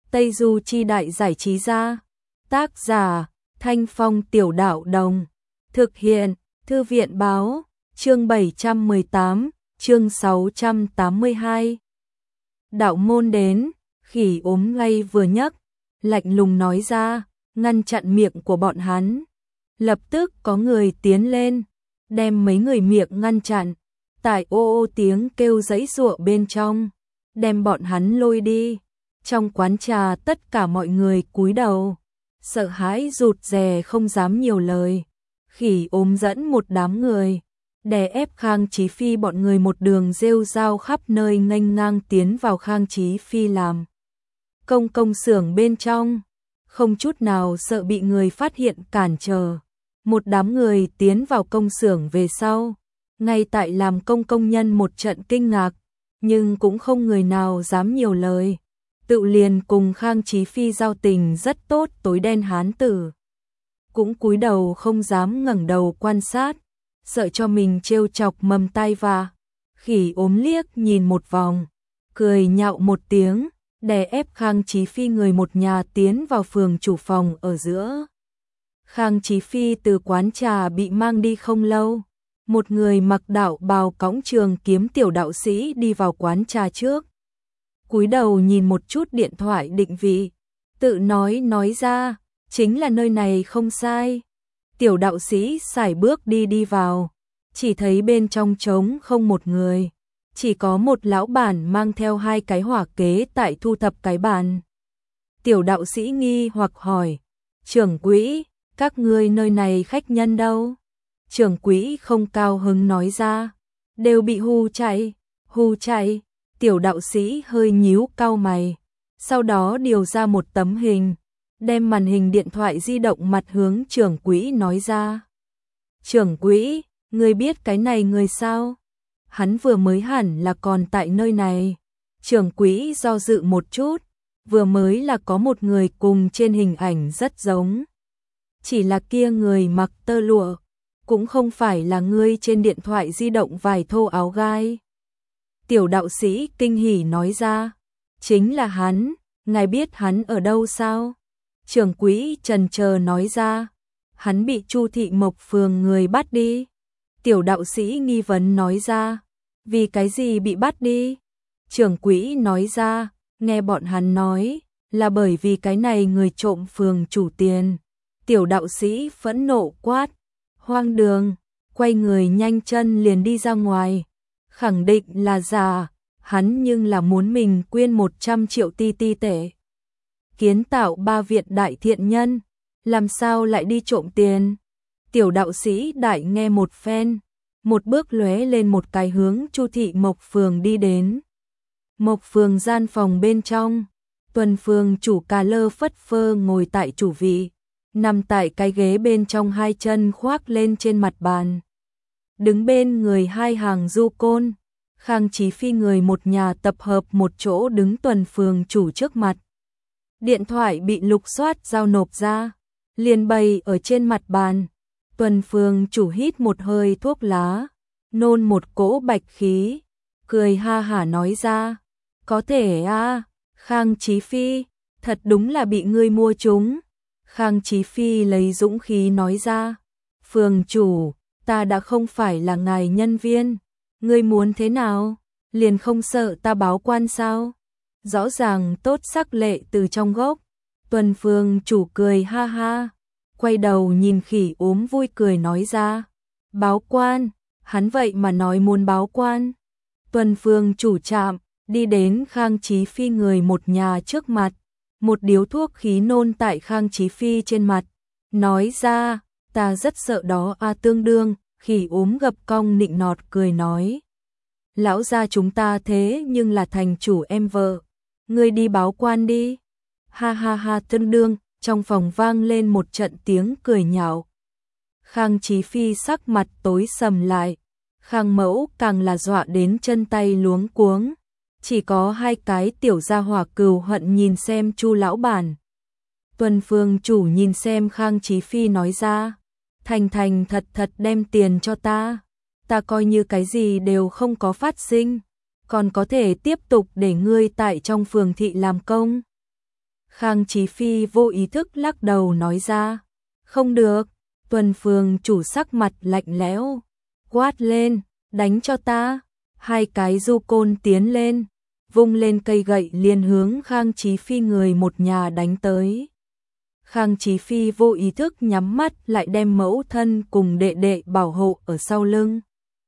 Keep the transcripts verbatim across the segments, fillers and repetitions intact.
Tây Du Chi Đại Giải Trí Gia. Tác giả Thanh Phong Tiểu Đạo Đồng. Thực hiện Thư viện Báo. Chương bảy trăm mười tám, chương sáu trăm tám mươi hai. Đạo môn đến, Khỉ ốm ngay vừa nhấc, lạnh lùng nói ra, ngăn chặn miệng của bọn hắn. Lập tức có người tiến lên, đem mấy người miệng ngăn chặn, tại ô ô tiếng kêu giãy giụa bên trong, đem bọn hắn lôi đi. Trong quán trà tất cả mọi người cúi đầu, sợ hãi rụt rè không dám nhiều lời. Khỉ ốm dẫn một đám người, đè ép Khang Chí Phi bọn người một đường rêu rao khắp nơi nghênh ngang tiến vào Khang Chí Phi làm công công xưởng bên trong, không chút nào sợ bị người phát hiện cản trở. Một đám người tiến vào công xưởng về sau, ngay tại làm công công nhân một trận kinh ngạc, nhưng cũng không người nào dám nhiều lời. Tự liền cùng Khang Chí Phi giao tình rất tốt tối đen hán tử, cũng cúi đầu không dám ngẩng đầu quan sát, sợ cho mình trêu chọc mầm tai vạ. Khỉ ốm liếc nhìn một vòng, cười nhạo một tiếng, đè ép Khang Chí Phi người một nhà tiến vào phường chủ phòng ở giữa. Khang Chí Phi từ quán trà bị mang đi không lâu, một người mặc đạo bào cõng trường kiếm tiểu đạo sĩ đi vào quán trà trước. Cúi đầu nhìn một chút điện thoại định vị, tự nói nói ra, chính là nơi này không sai. Tiểu đạo sĩ sải bước đi đi vào, chỉ thấy bên trong trống không một người, chỉ có một lão bản mang theo hai cái hỏa kế tại thu thập cái bàn. Tiểu đạo sĩ nghi hoặc hỏi, trưởng quỹ, các ngươi nơi này khách nhân đâu? Trưởng quỹ không cao hứng nói ra, đều bị hù chạy, hù chạy. Tiểu đạo sĩ hơi nhíu cau mày, sau đó điều ra một tấm hình, đem màn hình điện thoại di động mặt hướng trưởng quỹ nói ra. Trưởng quỹ, ngươi biết cái này người sao? Hắn vừa mới hẳn là còn tại nơi này. Trưởng quỹ do dự một chút, vừa mới là có một người cùng trên hình ảnh rất giống. Chỉ là kia người mặc tơ lụa, cũng không phải là ngươi trên điện thoại di động vài thô áo gai. Tiểu đạo sĩ kinh hỉ nói ra, chính là hắn, ngài biết hắn ở đâu sao? Trưởng quỹ trần chờ nói ra, hắn bị Chu Thị Mộc phường người bắt đi. Tiểu đạo sĩ nghi vấn nói ra, vì cái gì bị bắt đi? Trưởng quỹ nói ra, nghe bọn hắn nói, là bởi vì cái này người trộm phường chủ tiền. Tiểu đạo sĩ phẫn nộ quát, hoang đường, quay người nhanh chân liền đi ra ngoài. Khẳng định là giả, hắn nhưng là muốn mình quyên một trăm triệu ti ti tệ. Kiến tạo ba viện đại thiện nhân, làm sao lại đi trộm tiền? Tiểu đạo sĩ đại nghe một phen, một bước lóe lên một cái hướng Chu Thị Mộc phường đi đến. Mộc phường gian phòng bên trong, Tuần phường chủ cà lơ phất phơ ngồi tại chủ vị, nằm tại cái ghế bên trong hai chân khoác lên trên mặt bàn. Đứng bên người hai hàng du côn, Khang Chí Phi người một nhà tập hợp một chỗ đứng Tuần phường chủ trước mặt. Điện thoại bị lục soát giao nộp ra, liền bày ở trên mặt bàn. Tuần phường chủ hít một hơi thuốc lá, nôn một cỗ bạch khí, cười ha hả nói ra, có thể a, Khang Chí Phi, thật đúng là bị ngươi mua trúng. Khang Chí Phi lấy dũng khí nói ra, phường chủ, ta đã không phải là ngài nhân viên, ngươi muốn thế nào, liền không sợ ta báo quan sao? Rõ ràng tốt sắc lệ từ trong gốc. Tuần phường chủ cười ha ha, quay đầu nhìn khỉ ốm vui cười nói ra, báo quan, hắn vậy mà nói muốn báo quan. Tuần phường chủ chạm, đi đến Khang Chí Phi người một nhà trước mặt, một điếu thuốc khí nôn tại Khang Chí Phi trên mặt, nói ra, ta rất sợ đó a. Tương đương, khỉ ốm gập cong nịnh nọt cười nói, lão gia chúng ta thế nhưng là thành chủ em vợ, ngươi đi báo quan đi. Ha ha ha. Tương đương, trong phòng vang lên một trận tiếng cười nhạo. Khang Chí Phi sắc mặt tối sầm lại, Khang mẫu càng là dọa đến chân tay luống cuống, chỉ có hai cái tiểu gia hỏa cừu hận nhìn xem Chu lão bản. Tuần phường chủ nhìn xem Khang Chí Phi nói ra, thành thành thật thật đem tiền cho ta, ta coi như cái gì đều không có phát sinh, còn có thể tiếp tục để ngươi tại trong phường thị làm công. Khang Chí Phi vô ý thức lắc đầu nói ra. Không được, Tuần phường chủ sắc mặt lạnh lẽo, quát lên, đánh cho ta. Hai cái du côn tiến lên, vung lên cây gậy liền hướng Khang Chí Phi người một nhà đánh tới. Khang Chí Phi vô ý thức nhắm mắt lại đem mẫu thân cùng đệ đệ bảo hộ ở sau lưng.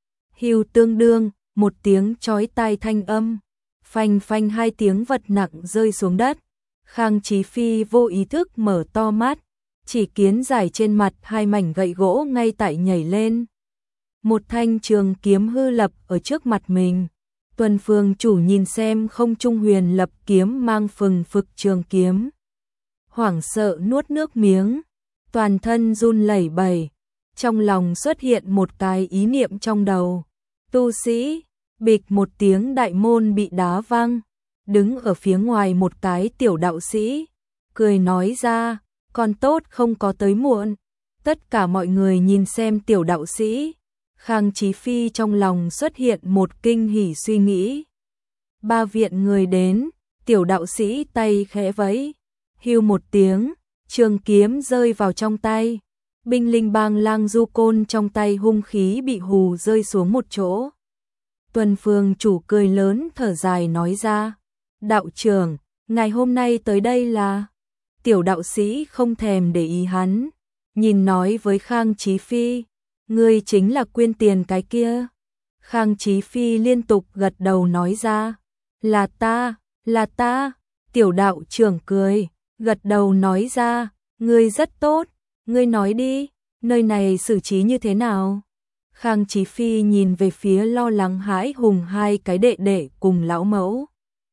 Hưu tương đương, một tiếng chói tai thanh âm, phanh phanh hai tiếng vật nặng rơi xuống đất. Khang Chí Phi vô ý thức mở to mắt, chỉ kiến giải trên mặt hai mảnh gậy gỗ ngay tại nhảy lên. Một thanh trường kiếm hư lập ở trước mặt mình. Tuần phường chủ nhìn xem không trung huyền lập kiếm mang phừng phực trường kiếm, hoảng sợ nuốt nước miếng, toàn thân run lẩy bẩy, trong lòng xuất hiện một cái ý niệm trong đầu. Tu sĩ, bịch một tiếng đại môn bị đá văng, đứng ở phía ngoài một cái tiểu đạo sĩ, cười nói ra, còn tốt không có tới muộn. Tất cả mọi người nhìn xem tiểu đạo sĩ, Khang Chí Phi trong lòng xuất hiện một kinh hỉ suy nghĩ. Ba viện người đến, tiểu đạo sĩ tay khẽ vẫy, hưu một tiếng, trường kiếm rơi vào trong tay. Binh linh bang lang du côn trong tay hung khí bị hù rơi xuống một chỗ. Tuần phường chủ cười lớn thở dài nói ra, đạo trưởng, ngày hôm nay tới đây là... Tiểu đạo sĩ không thèm để ý hắn, nhìn nói với Khang Chí Phi, ngươi chính là quyên tiền cái kia. Khang Chí Phi liên tục gật đầu nói ra, là ta, là ta. Tiểu đạo trưởng cười, gật đầu nói ra, ngươi rất tốt, ngươi nói đi, nơi này xử trí như thế nào? Khang Chí Phi nhìn về phía lo lắng hãi hùng hai cái đệ đệ cùng lão mẫu,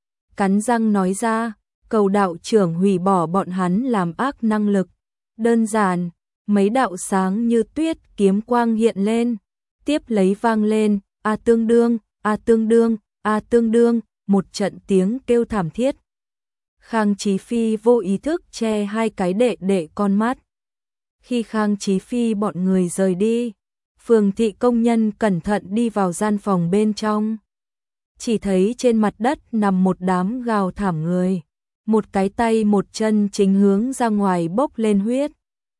cắn răng nói ra, cầu đạo trưởng hủy bỏ bọn hắn làm ác năng lực. Đơn giản, mấy đạo sáng như tuyết kiếm quang hiện lên, tiếp lấy vang lên, a tương đương, a tương đương, a tương đương, một trận tiếng kêu thảm thiết. Khang Chí Phi vô ý thức che hai cái đệ đệ con mắt. Khi Khang Chí Phi bọn người rời đi, phường thị công nhân cẩn thận đi vào gian phòng bên trong. Chỉ thấy trên mặt đất nằm một đám gào thảm người, một cái tay một chân chính hướng ra ngoài bốc lên huyết.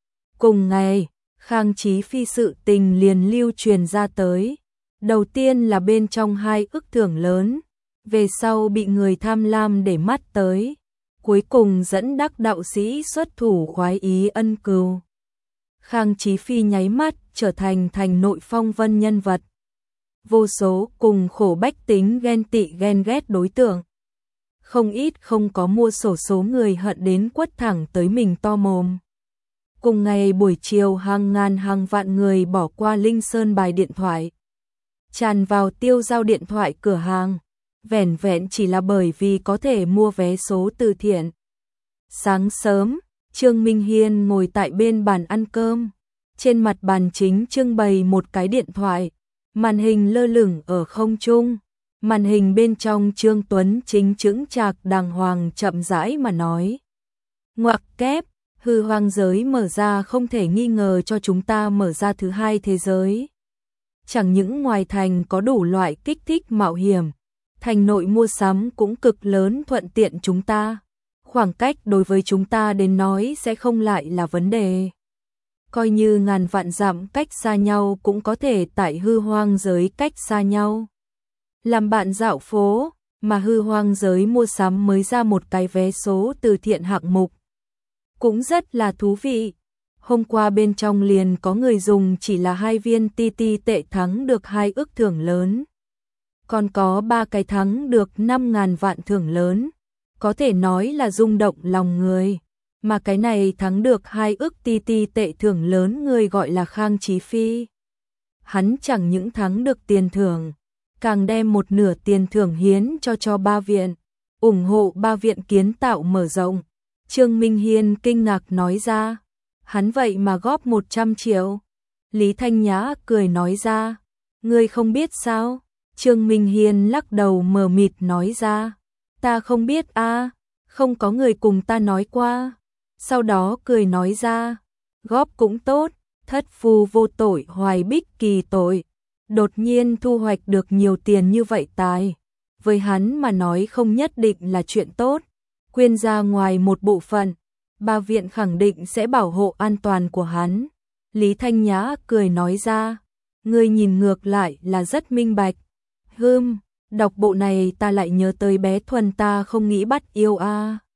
Cùng ngày, Khang Chí Phi sự tình liền lưu truyền ra tới. Đầu tiên là bên trong hai ức thưởng lớn, về sau bị người tham lam để mắt tới, cuối cùng dẫn đắc đạo sĩ xuất thủ khoái ý ân cừu. Khang Chí Phi nháy mắt trở thành thành nội phong vân nhân vật. Vô số cùng khổ bách tính ghen tị ghen ghét đối tượng. Không ít không có mua sổ số người hận đến quất thẳng tới mình to mồm. Cùng ngày buổi chiều hàng ngàn hàng vạn người bỏ qua Linh Sơn bài điện thoại, tràn vào tiêu giao điện thoại cửa hàng, vẻn vẹn chỉ là bởi vì có thể mua vé số từ thiện. Sáng sớm, Trương Minh Hiên ngồi tại bên bàn ăn cơm, trên mặt bàn chính trưng bày một cái điện thoại, màn hình lơ lửng ở không trung, màn hình bên trong Trương Tuấn chính chững chạc đàng hoàng chậm rãi mà nói. Ngoặc kép, hư hoang giới mở ra không thể nghi ngờ cho chúng ta mở ra thứ hai thế giới. Chẳng những ngoài thành có đủ loại kích thích mạo hiểm, thành nội mua sắm cũng cực lớn thuận tiện chúng ta. Khoảng cách đối với chúng ta đến nói sẽ không lại là vấn đề. Coi như ngàn vạn dặm cách xa nhau cũng có thể tại hư hoang giới cách xa nhau. Làm bạn dạo phố, mà hư hoang giới mua sắm mới ra một cái vé số từ thiện hạng mục. Cũng rất là thú vị. Hôm qua bên trong liền có người dùng chỉ là hai viên ti ti tệ thắng được hai ức thưởng lớn. Còn có ba cái thắng được năm ngàn vạn thưởng lớn. Có thể nói là rung động lòng người. Mà cái này thắng được hai ức ti ti tệ thưởng lớn người gọi là Khang Chí Phi. Hắn chẳng những thắng được tiền thưởng, càng đem một nửa tiền thưởng hiến cho cho ba viện, ủng hộ ba viện kiến tạo mở rộng. Trương Minh Hiên kinh ngạc nói ra, hắn vậy mà góp một trăm triệu. Lý Thanh Nhã cười nói ra, ngươi không biết sao? Trương Minh Hiên lắc đầu mờ mịt nói ra, ta không biết a, không có người cùng ta nói qua. Sau đó cười nói ra, góp cũng tốt, thất phu vô tội hoài bích kỳ tội. Đột nhiên thu hoạch được nhiều tiền như vậy tài, với hắn mà nói không nhất định là chuyện tốt. khuyên ra ngoài một bộ phận, bà viện khẳng định sẽ bảo hộ an toàn của hắn. Lý Thanh Nhã cười nói ra, ngươi nhìn ngược lại là rất minh bạch. Hừm, đọc bộ này ta lại nhớ tới bé Thuần ta không nghĩ bắt yêu a.